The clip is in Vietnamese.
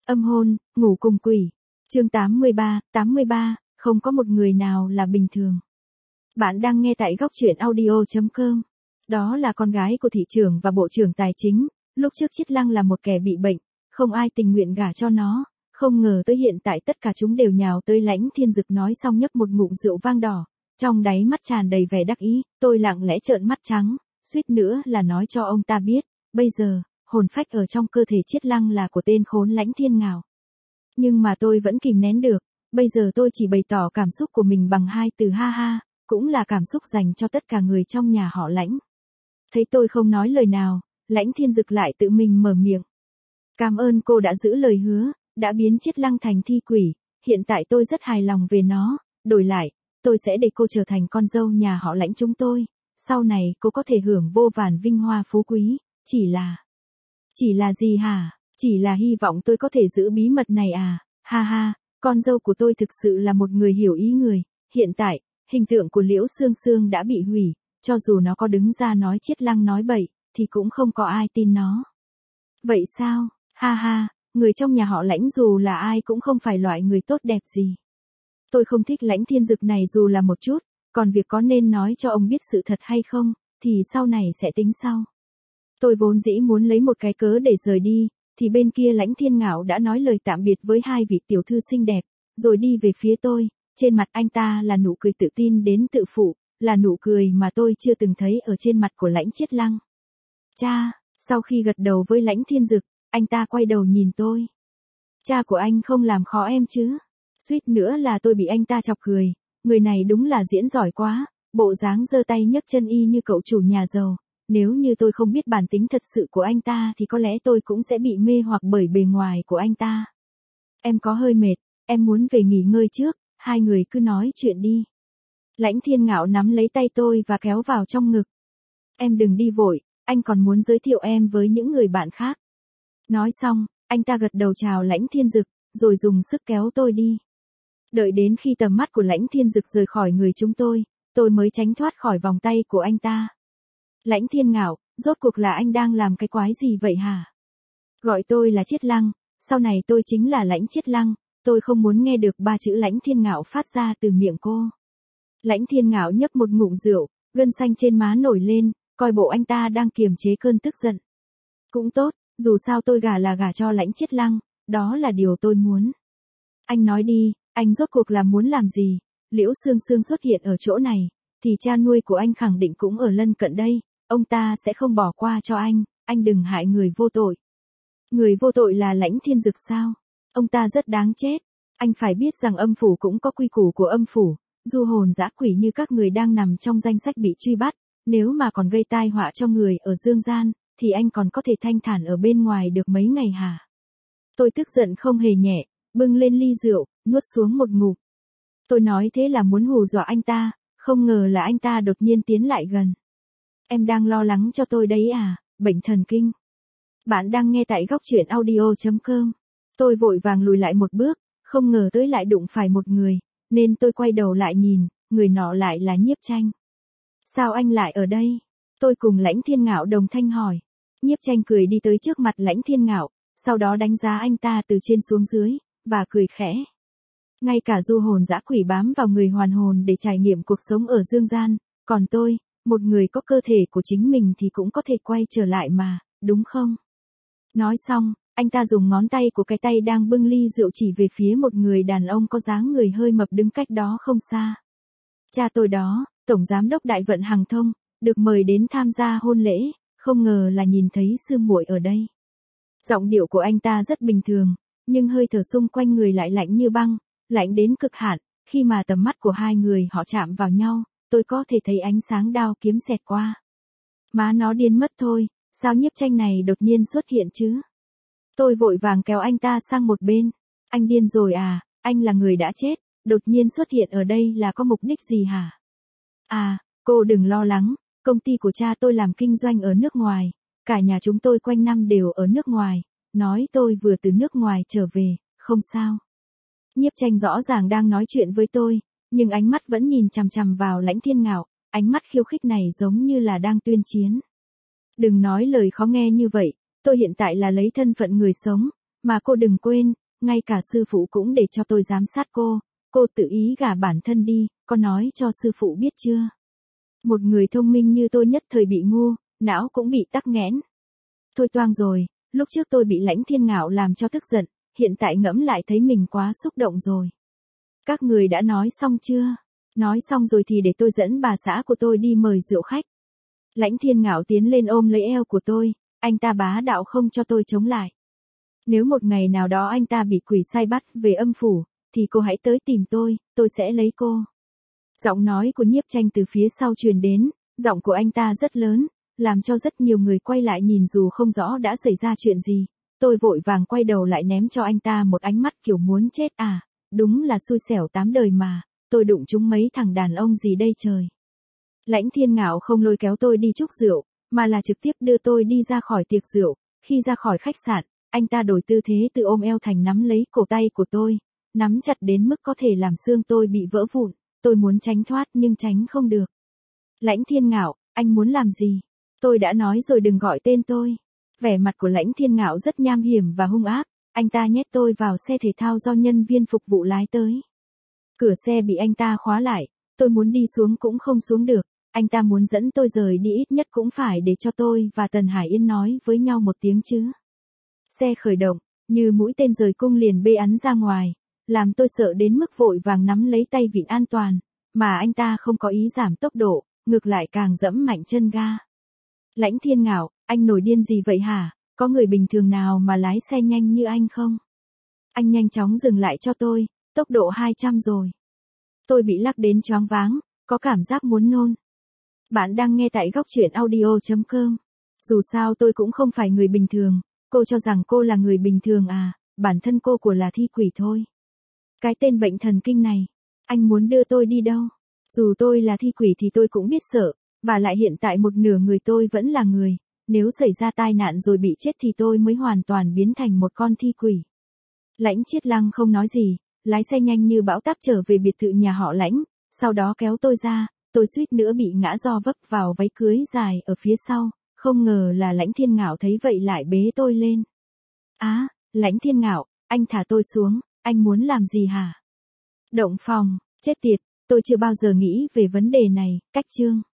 Âm hôn, ngủ cùng quỷ. Chương 83, không có một người nào là bình thường. Bạn đang nghe tại góc truyện audio.com. Đó là con gái của thị trưởng và bộ trưởng tài chính, lúc trước Chiết Lăng là một kẻ bị bệnh, không ai tình nguyện gả cho nó, không ngờ tới hiện tại tất cả chúng đều nhào tới Lãnh Thiên Dực. Nói xong nhấp một ngụm rượu vang đỏ, trong đáy mắt tràn đầy vẻ đắc ý. Tôi lặng lẽ trợn mắt trắng, suýt nữa là nói cho ông ta biết, bây giờ, hồn phách ở trong cơ thể Chiết Lăng là của tên khốn Lãnh Thiên Ngạo. Nhưng mà tôi vẫn kìm nén được, bây giờ tôi chỉ bày tỏ cảm xúc của mình bằng hai từ ha ha, cũng là cảm xúc dành cho tất cả người trong nhà họ Lãnh. Thấy tôi không nói lời nào, Lãnh Thiên Dực lại tự mình mở miệng. Cảm ơn cô đã giữ lời hứa, đã biến Chiết Lăng thành thi quỷ, hiện tại tôi rất hài lòng về nó, đổi lại, tôi sẽ để cô trở thành con dâu nhà họ Lãnh chúng tôi, sau này cô có thể hưởng vô vàn vinh hoa phú quý, chỉ là gì hả? Chỉ là hy vọng tôi có thể giữ bí mật này à, ha ha, con dâu của tôi thực sự là một người hiểu ý người, hiện tại, hình tượng của Liễu Sương Sương đã bị hủy, cho dù nó có đứng ra nói Chiết Lăng nói bậy, thì cũng không có ai tin nó. Vậy sao, ha ha, người trong nhà họ Lãnh dù là ai cũng không phải loại người tốt đẹp gì. Tôi không thích Lãnh Thiên Dực này dù là một chút, còn việc có nên nói cho ông biết sự thật hay không, thì sau này sẽ tính sau. Tôi vốn dĩ muốn lấy một cái cớ để rời đi, thì bên kia Lãnh Thiên Ngạo đã nói lời tạm biệt với hai vị tiểu thư xinh đẹp, rồi đi về phía tôi, trên mặt anh ta là nụ cười tự tin đến tự phụ, là nụ cười mà tôi chưa từng thấy ở trên mặt của Lãnh Chiết Lăng. Cha, sau khi gật đầu với Lãnh Thiên Dực, anh ta quay đầu nhìn tôi. Cha của anh không làm khó em chứ? Suýt nữa là tôi bị anh ta chọc cười, người này đúng là diễn giỏi quá, bộ dáng giơ tay nhấc chân y như cậu chủ nhà giàu. Nếu như tôi không biết bản tính thật sự của anh ta thì có lẽ tôi cũng sẽ bị mê hoặc bởi bề ngoài của anh ta. Em có hơi mệt, em muốn về nghỉ ngơi trước, hai người cứ nói chuyện đi. Lãnh Thiên Ngạo nắm lấy tay tôi và kéo vào trong ngực. Em đừng đi vội, anh còn muốn giới thiệu em với những người bạn khác. Nói xong, anh ta gật đầu chào Lãnh Thiên Dực, rồi dùng sức kéo tôi đi. Đợi đến khi tầm mắt của Lãnh Thiên Dực rời khỏi người chúng tôi mới tránh thoát khỏi vòng tay của anh ta. Lãnh Thiên Ngạo, rốt cuộc là anh đang làm cái quái gì vậy hả? Gọi tôi là Chiết Lăng, sau này tôi chính là Lãnh Chiết Lăng, tôi không muốn nghe được ba chữ Lãnh Thiên Ngạo phát ra từ miệng cô. Lãnh Thiên Ngạo nhấp một ngụm rượu, gân xanh trên má nổi lên, coi bộ anh ta đang kiềm chế cơn tức giận. Cũng tốt, dù sao tôi gả là gả cho Lãnh Chiết Lăng, đó là điều tôi muốn. Anh nói đi, anh rốt cuộc là muốn làm gì? Liễu Sương Sương xuất hiện ở chỗ này, thì cha nuôi của anh khẳng định cũng ở lân cận đây. Ông ta sẽ không bỏ qua cho anh đừng hại người vô tội. Người vô tội là Lãnh Thiên Dực sao? Ông ta rất đáng chết. Anh phải biết rằng âm phủ cũng có quy củ của âm phủ, du hồn dã quỷ như các người đang nằm trong danh sách bị truy bắt, nếu mà còn gây tai họa cho người ở dương gian, thì anh còn có thể thanh thản ở bên ngoài được mấy ngày hả? Tôi tức giận không hề nhẹ, bưng lên ly rượu, nuốt xuống một ngụm. Tôi nói thế là muốn hù dọa anh ta, không ngờ là anh ta đột nhiên tiến lại gần. Em đang lo lắng cho tôi đấy à, bệnh thần kinh. Bạn đang nghe tại góc truyện audio.com. Tôi vội vàng lùi lại một bước, không ngờ tới lại đụng phải một người, nên tôi quay đầu lại nhìn, người nọ lại là Nhiếp Tranh. Sao anh lại ở đây? Tôi cùng Lãnh Thiên Ngạo đồng thanh hỏi. Nhiếp Tranh cười đi tới trước mặt Lãnh Thiên Ngạo, sau đó đánh giá anh ta từ trên xuống dưới, và cười khẽ. Ngay cả du hồn dã quỷ bám vào người hoàn hồn để trải nghiệm cuộc sống ở dương gian, còn tôi, một người có cơ thể của chính mình thì cũng có thể quay trở lại mà, đúng không? Nói xong, anh ta dùng ngón tay của cái tay đang bưng ly rượu chỉ về phía một người đàn ông có dáng người hơi mập đứng cách đó không xa. Cha tôi đó, Tổng Giám đốc Đại vận Hàng Thông, được mời đến tham gia hôn lễ, không ngờ là nhìn thấy sư muội ở đây. Giọng điệu của anh ta rất bình thường, nhưng hơi thở xung quanh người lại lạnh như băng, lạnh đến cực hạn, khi mà tầm mắt của hai người họ chạm vào nhau. Tôi có thể thấy ánh sáng đao kiếm xẹt qua. Má nó điên mất thôi, sao Nhiếp Tranh này đột nhiên xuất hiện chứ? Tôi vội vàng kéo anh ta sang một bên. Anh điên rồi à, anh là người đã chết, đột nhiên xuất hiện ở đây là có mục đích gì hả? À, cô đừng lo lắng, công ty của cha tôi làm kinh doanh ở nước ngoài, cả nhà chúng tôi quanh năm đều ở nước ngoài, nói tôi vừa từ nước ngoài trở về, không sao. Nhiếp Tranh rõ ràng đang nói chuyện với tôi, nhưng ánh mắt vẫn nhìn chằm chằm vào Lãnh Thiên Ngạo, ánh mắt khiêu khích này giống như là đang tuyên chiến. Đừng nói lời khó nghe như vậy, tôi hiện tại là lấy thân phận người sống, Mà cô đừng quên, ngay cả sư phụ cũng để cho tôi giám sát cô tự ý gả bản thân đi, có nói cho sư phụ biết chưa? Một người thông minh như tôi nhất thời bị ngu, não cũng bị tắc nghẽn. Thôi toang rồi, lúc trước tôi bị Lãnh Thiên Ngạo làm cho tức giận, hiện tại ngẫm lại thấy mình quá xúc động rồi. Các người đã nói xong chưa? Nói xong rồi thì để tôi dẫn bà xã của tôi đi mời rượu khách. Lãnh Thiên Ngạo tiến lên ôm lấy eo của tôi, anh ta bá đạo không cho tôi chống lại. Nếu một ngày nào đó anh ta bị quỷ sai bắt về âm phủ, thì cô hãy tới tìm tôi sẽ lấy cô. Giọng nói của Nhiếp Tranh từ phía sau truyền đến, giọng của anh ta rất lớn, làm cho rất nhiều người quay lại nhìn dù không rõ đã xảy ra chuyện gì. Tôi vội vàng quay đầu lại ném cho anh ta một ánh mắt kiểu muốn chết à, đúng là xui xẻo tám đời mà, tôi đụng trúng mấy thằng đàn ông gì đây trời. Lãnh Thiên Ngạo không lôi kéo tôi đi chúc rượu, mà là trực tiếp đưa tôi đi ra khỏi tiệc rượu. Khi ra khỏi khách sạn, anh ta đổi tư thế từ ôm eo thành nắm lấy cổ tay của tôi, nắm chặt đến mức có thể làm xương tôi bị vỡ vụn. Tôi muốn tránh thoát nhưng tránh không được. Lãnh Thiên Ngạo, anh muốn làm gì? Tôi đã nói rồi đừng gọi tên tôi. Vẻ mặt của Lãnh Thiên Ngạo rất nham hiểm và hung ác, anh ta nhét tôi vào xe thể thao do nhân viên phục vụ lái tới. Cửa xe bị anh ta khóa lại, tôi muốn đi xuống cũng không xuống được, anh ta muốn dẫn tôi rời đi ít nhất cũng phải để cho tôi và Tần Hải Yên nói với nhau một tiếng chứ. Xe khởi động, như mũi tên rời cung liền bê ắn ra ngoài, làm tôi sợ đến mức vội vàng nắm lấy tay vịn an toàn, mà anh ta không có ý giảm tốc độ, ngược lại càng dẫm mạnh chân ga. Lãnh Thiên Ngạo, anh nổi điên gì vậy hả? Có người bình thường nào mà lái xe nhanh như anh không? Anh nhanh chóng dừng lại cho tôi, tốc độ 200 rồi. Tôi bị lắc đến choáng váng, có cảm giác muốn nôn. Bạn đang nghe tại góc truyện audio.com. Dù sao tôi cũng không phải người bình thường, cô cho rằng cô là người bình thường à, bản thân cô của là thi quỷ thôi. Cái tên bệnh thần kinh này, anh muốn đưa tôi đi đâu? Dù tôi là thi quỷ thì tôi cũng biết sợ, và lại hiện tại một nửa người tôi vẫn là người, nếu xảy ra tai nạn rồi bị chết thì tôi mới hoàn toàn biến thành một con thi quỷ. Lãnh Chiết Lăng không nói gì, lái xe nhanh như bão táp trở về biệt thự nhà họ Lãnh, sau đó kéo tôi ra, tôi suýt nữa bị ngã do vấp vào váy cưới dài ở phía sau, không ngờ là Lãnh Thiên Ngạo thấy vậy lại bế tôi lên. Á, Lãnh Thiên Ngạo, anh thả tôi xuống, anh muốn làm gì hả? Động phòng, chết tiệt, tôi chưa bao giờ nghĩ về vấn đề này, cách chương.